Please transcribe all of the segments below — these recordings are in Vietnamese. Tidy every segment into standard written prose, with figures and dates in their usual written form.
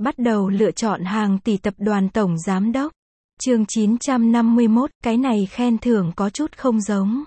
Bắt đầu lựa chọn hàng tỷ tập đoàn tổng giám đốc. Chương 951, cái này khen thưởng có chút không giống.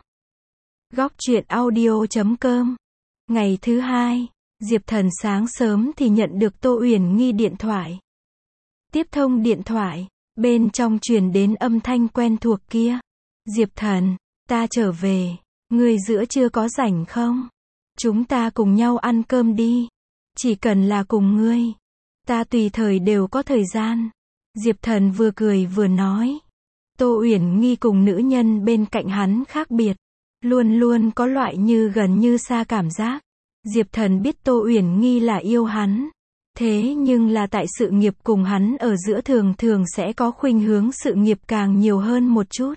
Góc truyện audio.com. Ngày thứ hai, Diệp Thần sáng sớm thì nhận được Tô Uyển Nghi điện thoại. Tiếp thông điện thoại, bên trong truyền đến âm thanh quen thuộc kia. Diệp Thần, ta trở về, ngươi giữa trưa có rảnh không? Chúng ta cùng nhau ăn cơm đi. Chỉ cần là cùng ngươi, ta tùy thời đều có thời gian. Diệp Thần vừa cười vừa nói. Tô Uyển Nghi cùng nữ nhân bên cạnh hắn khác biệt, luôn luôn có loại như gần như xa cảm giác. Diệp Thần biết Tô Uyển Nghi là yêu hắn, thế nhưng là tại sự nghiệp cùng hắn ở giữa thường thường sẽ có khuynh hướng sự nghiệp càng nhiều hơn một chút.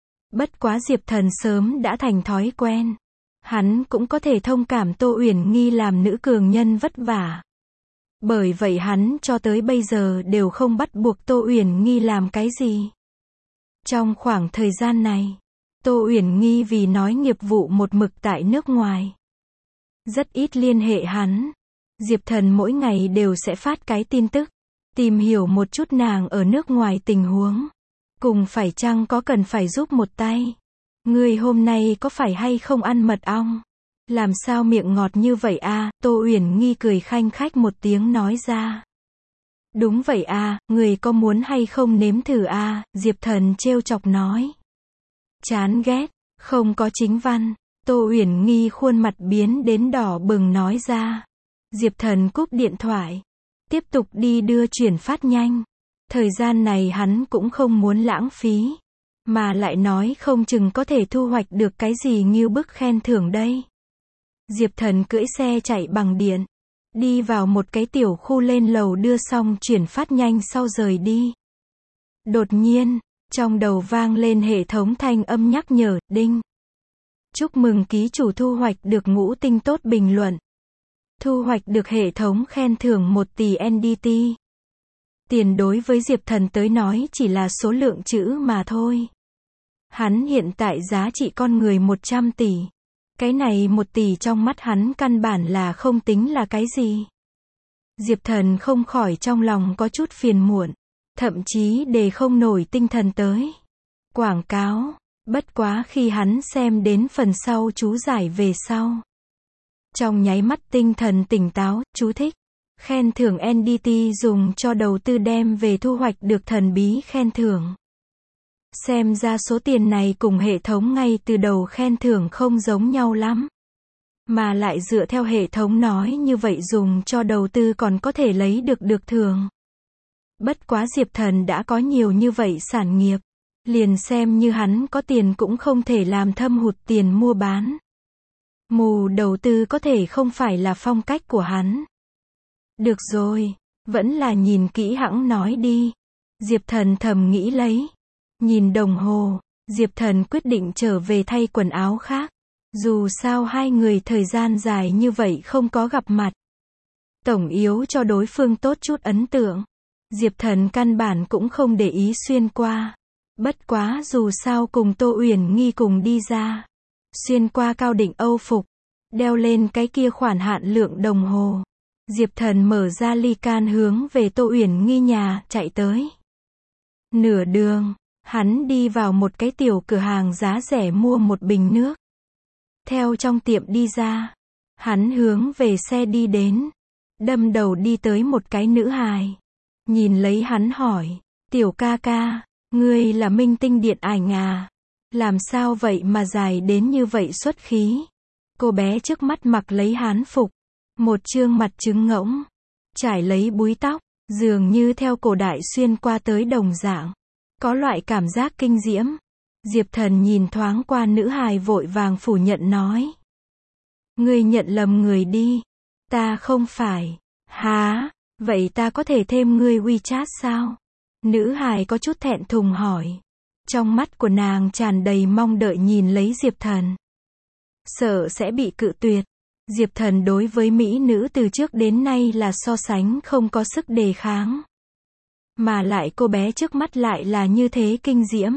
Bất quá Diệp Thần sớm đã thành thói quen. Hắn cũng có thể thông cảm Tô Uyển Nghi làm nữ cường nhân vất vả. Bởi vậy hắn cho tới bây giờ đều không bắt buộc Tô Uyển Nghi làm cái gì. Trong khoảng thời gian này, Tô Uyển Nghi vì nói nghiệp vụ một mực tại nước ngoài, rất ít liên hệ hắn. Diệp Thần mỗi ngày đều sẽ phát cái tin tức, tìm hiểu một chút nàng ở nước ngoài tình huống. Cùng phải chăng có cần phải giúp một tay. Ngươi hôm nay có phải hay không ăn mật ong? Làm sao miệng ngọt như vậy a? Tô Uyển Nghi cười khanh khách một tiếng nói ra. Đúng vậy a, người có muốn hay không nếm thử a? Diệp Thần trêu chọc nói. Chán ghét, không có chính văn. Tô Uyển Nghi khuôn mặt biến đến đỏ bừng nói ra. Diệp Thần cúp điện thoại, tiếp tục đi đưa chuyển phát nhanh. Thời gian này hắn cũng không muốn lãng phí, mà lại nói không chừng có thể thu hoạch được cái gì như bức khen thưởng đây. Diệp Thần cưỡi xe chạy bằng điện, đi vào một cái tiểu khu lên lầu đưa xong chuyển phát nhanh sau rời đi. Đột nhiên, trong đầu vang lên hệ thống thanh âm nhắc nhở, đinh. Chúc mừng ký chủ thu hoạch được ngũ tinh tốt bình luận. Thu hoạch được hệ thống khen thưởng 1 tỷ NDT. Tiền đối với Diệp Thần tới nói chỉ là số lượng chữ mà thôi. Hắn hiện tại giá trị con người 100 tỷ. Cái này 1 tỷ trong mắt hắn căn bản là không tính là cái gì. Diệp Thần không khỏi trong lòng có chút phiền muộn, thậm chí để không nổi tinh thần tới quảng cáo. Bất quá khi hắn xem đến phần sau chú giải về sau, trong nháy mắt tinh thần tỉnh táo. Chú thích: khen thưởng NDT dùng cho đầu tư đem về thu hoạch được thần bí khen thưởng. Xem ra số tiền này cùng hệ thống ngay từ đầu khen thưởng không giống nhau lắm. Mà lại dựa theo hệ thống nói như vậy dùng cho đầu tư còn có thể lấy được thưởng. Bất quá Diệp Thần đã có nhiều như vậy sản nghiệp, liền xem như hắn có tiền cũng không thể làm thâm hụt tiền mua bán. Mù đầu tư có thể không phải là phong cách của hắn. Được rồi, vẫn là nhìn kỹ hẵng nói đi. Diệp Thần thầm nghĩ lấy. Nhìn đồng hồ, Diệp Thần quyết định trở về thay quần áo khác. Dù sao hai người thời gian dài như vậy không có gặp mặt, tổng yếu cho đối phương tốt chút ấn tượng. Diệp Thần căn bản cũng không để ý xuyên qua. Bất quá dù sao cùng Tô Uyển Nghi cùng đi ra, xuyên qua cao định Âu phục, đeo lên cái kia khoản hạn lượng đồng hồ. Diệp Thần mở ra ly can hướng về Tô Uyển Nghi nhà chạy tới. Nửa đường, hắn đi vào một cái tiểu cửa hàng giá rẻ mua một bình nước. Theo trong tiệm đi ra, hắn hướng về xe đi đến, đâm đầu đi tới một cái nữ hài. Nhìn lấy hắn hỏi, tiểu ca ca, ngươi là minh tinh điện ảnh à? Làm sao vậy mà dài đến như vậy xuất khí? Cô bé trước mắt mặc lấy hán phục, một trương mặt trứng ngỗng, trải lấy búi tóc, dường như theo cổ đại xuyên qua tới đồng dạng. Có loại cảm giác kinh diễm. Diệp Thần nhìn thoáng qua nữ hài vội vàng phủ nhận nói. Ngươi nhận lầm người đi. Ta không phải. Hả? Vậy ta có thể thêm ngươi WeChat sao? Nữ hài có chút thẹn thùng hỏi. Trong mắt của nàng tràn đầy mong đợi nhìn lấy Diệp Thần. Sợ sẽ bị cự tuyệt. Diệp Thần đối với mỹ nữ từ trước đến nay là so sánh không có sức đề kháng. Mà lại cô bé trước mắt lại là như thế kinh diễm.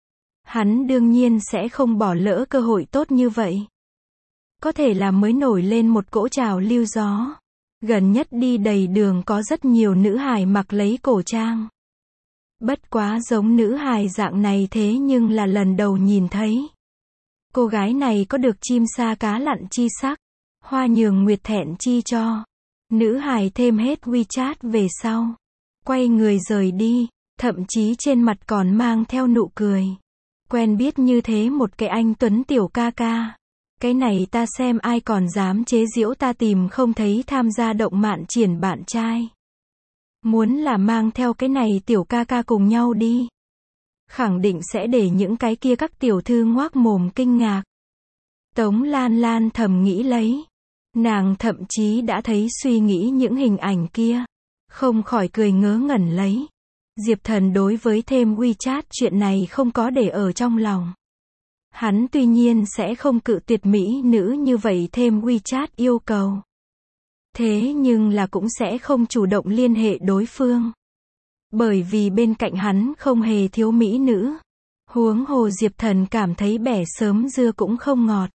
Hắn đương nhiên sẽ không bỏ lỡ cơ hội tốt như vậy. Có thể là mới nổi lên một cỗ trào lưu gió. Gần nhất đi đầy đường có rất nhiều nữ hài mặc lấy cổ trang. Bất quá giống nữ hài dạng này thế nhưng là lần đầu nhìn thấy. Cô gái này có được chim sa cá lặn chi sắc, hoa nhường nguyệt thẹn chi cho. Nữ hài thêm hết WeChat về sau. Quay người rời đi, thậm chí trên mặt còn mang theo nụ cười. Quen biết như thế một cái anh tuấn tiểu ca ca. Cái này ta xem ai còn dám chế giễu ta tìm không thấy tham gia động mạn triển bạn trai. Muốn là mang theo cái này tiểu ca ca cùng nhau đi. Khẳng định sẽ để những cái kia các tiểu thư ngoác mồm kinh ngạc. Tống Lan Lan thầm nghĩ lấy. Nàng thậm chí đã thấy suy nghĩ những hình ảnh kia. Không khỏi cười ngớ ngẩn lấy. Diệp Thần đối với thêm WeChat chuyện này không có để ở trong lòng. Hắn tuy nhiên sẽ không cự tuyệt mỹ nữ như vậy thêm WeChat yêu cầu. Thế nhưng là cũng sẽ không chủ động liên hệ đối phương. Bởi vì bên cạnh hắn không hề thiếu mỹ nữ. Huống hồ Diệp Thần cảm thấy bẻ sớm dưa cũng không ngọt.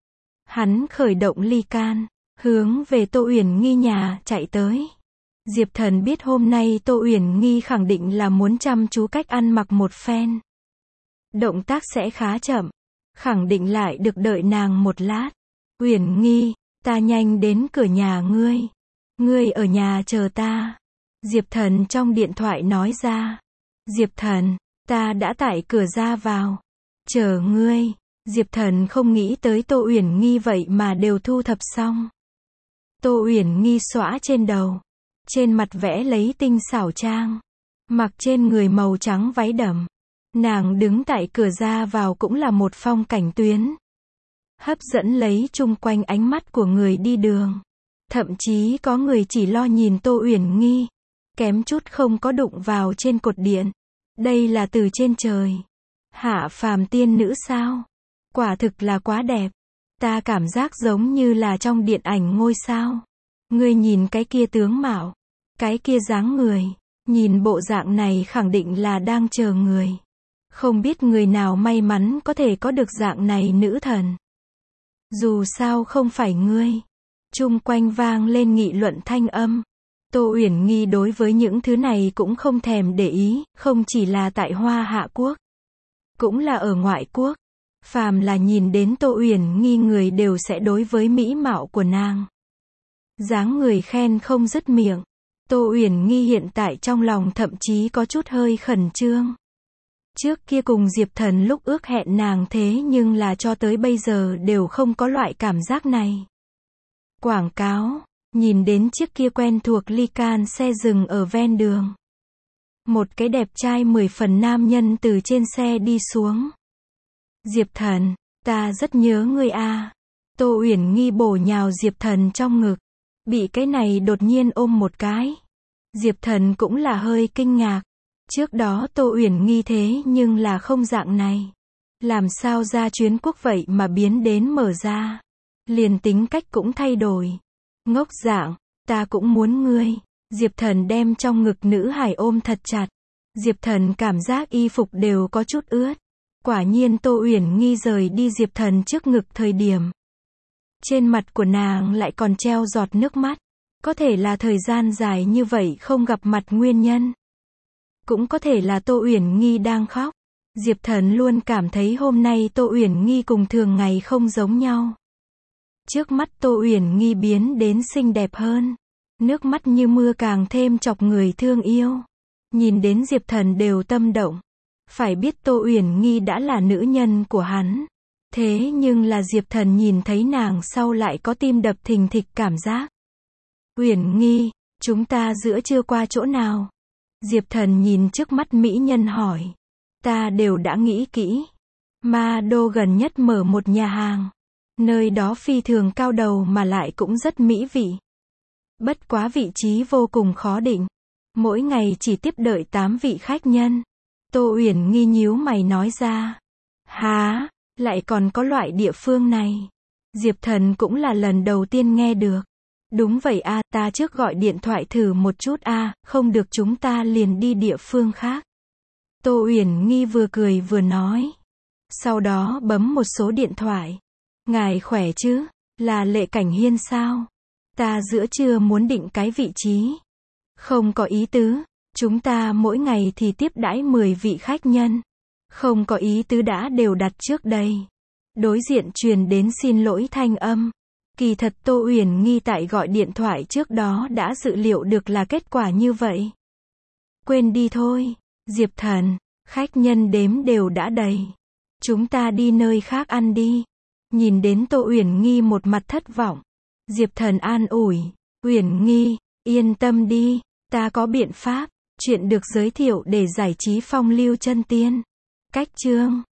Hắn khởi động ly can, hướng về Tô Uyển Nghi nhà chạy tới. Diệp Thần biết hôm nay Tô Uyển Nghi khẳng định là muốn chăm chú cách ăn mặc một phen. Động tác sẽ khá chậm, khẳng định lại được đợi nàng một lát. Uyển Nghi, ta nhanh đến cửa nhà ngươi. Ngươi ở nhà chờ ta. Diệp Thần trong điện thoại nói ra. Diệp Thần, ta đã tại cửa ra vào. Chờ ngươi. Diệp Thần không nghĩ tới Tô Uyển Nghi vậy mà đều thu thập xong. Tô Uyển Nghi xõa trên đầu. Trên mặt vẽ lấy tinh xảo trang. Mặc trên người màu trắng váy đầm. Nàng đứng tại cửa ra vào cũng là một phong cảnh tuyến. Hấp dẫn lấy chung quanh ánh mắt của người đi đường. Thậm chí có người chỉ lo nhìn Tô Uyển Nghi. Kém chút không có đụng vào trên cột điện. Đây là từ trên trời. Hạ phàm tiên nữ sao? Quả thực là quá đẹp. Ta cảm giác giống như là trong điện ảnh ngôi sao. Ngươi nhìn cái kia tướng mạo. Cái kia dáng người. Nhìn bộ dạng này khẳng định là đang chờ người. Không biết người nào may mắn có thể có được dạng này nữ thần. Dù sao không phải ngươi. Chung quanh vang lên nghị luận thanh âm. Tô Uyển Nghi đối với những thứ này cũng không thèm để ý, không chỉ là tại Hoa Hạ Quốc. Cũng là ở ngoại quốc. Phàm là nhìn đến Tô Uyển Nghi người đều sẽ đối với mỹ mạo của nàng. Dáng người khen không dứt miệng. Tô Uyển Nghi hiện tại trong lòng thậm chí có chút hơi khẩn trương. Trước kia cùng Diệp Thần lúc ước hẹn nàng thế nhưng là cho tới bây giờ đều không có loại cảm giác này. Quảng cáo, nhìn đến chiếc kia quen thuộc ly can xe dừng ở ven đường. Một cái đẹp trai 10 phần nam nhân từ trên xe đi xuống. Diệp Thần, ta rất nhớ ngươi a. Tô Uyển Nghi bổ nhào Diệp Thần trong ngực. Bị cái này đột nhiên ôm một cái. Diệp Thần cũng là hơi kinh ngạc. Trước đó Tô Uyển Nghi thế nhưng là không dạng này. Làm sao ra chuyến quốc vậy mà biến đến mở ra. Liền tính cách cũng thay đổi. Ngốc dạng, ta cũng muốn ngươi. Diệp Thần đem trong ngực nữ hải ôm thật chặt. Diệp Thần cảm giác y phục đều có chút ướt. Quả nhiên Tô Uyển Nghi rời đi Diệp Thần trước ngực thời điểm. Trên mặt của nàng lại còn treo giọt nước mắt. Có thể là thời gian dài như vậy không gặp mặt nguyên nhân. Cũng có thể là Tô Uyển Nghi đang khóc. Diệp Thần luôn cảm thấy hôm nay Tô Uyển Nghi cùng thường ngày không giống nhau. Trước mắt Tô Uyển Nghi biến đến xinh đẹp hơn. Nước mắt như mưa càng thêm chọc người thương yêu. Nhìn đến Diệp Thần đều tâm động. Phải biết Tô Uyển Nghi đã là nữ nhân của hắn. Thế nhưng là Diệp Thần nhìn thấy nàng sau lại có tim đập thình thịch cảm giác. Uyển Nghi, chúng ta giữa trưa qua chỗ nào? Diệp Thần nhìn trước mắt mỹ nhân hỏi. Ta đều đã nghĩ kỹ. Ma Đô gần nhất mở một nhà hàng. Nơi đó phi thường cao đầu mà lại cũng rất mỹ vị. Bất quá vị trí vô cùng khó định. Mỗi ngày chỉ tiếp đợi 8 vị khách nhân. Tô Uyển Nghi nhíu mày nói ra. Hả, lại còn có loại địa phương này. Diệp Thần cũng là lần đầu tiên nghe được. Đúng vậy a, ta trước gọi điện thoại thử một chút a, không được chúng ta liền đi địa phương khác. Tô Uyển Nghi vừa cười vừa nói. Sau đó bấm một số điện thoại. Ngài khỏe chứ? Là Lệ Cảnh Hiên sao? Ta giữa trưa muốn định cái vị trí. Không có ý tứ. Chúng ta mỗi ngày thì tiếp đãi 10 vị khách nhân. Không có ý tứ đã đều đặt trước đây. Đối diện truyền đến xin lỗi thanh âm. Kỳ thật Tô Uyển Nghi tại gọi điện thoại trước đó đã dự liệu được là kết quả như vậy. Quên đi thôi. Diệp Thần, khách nhân đếm đều đã đầy. Chúng ta đi nơi khác ăn đi. Nhìn đến Tô Uyển Nghi một mặt thất vọng. Diệp Thần an ủi. Uyển Nghi, yên tâm đi, ta có biện pháp. Chuyện được giới thiệu để giải trí phong lưu chân tiên. Cách chương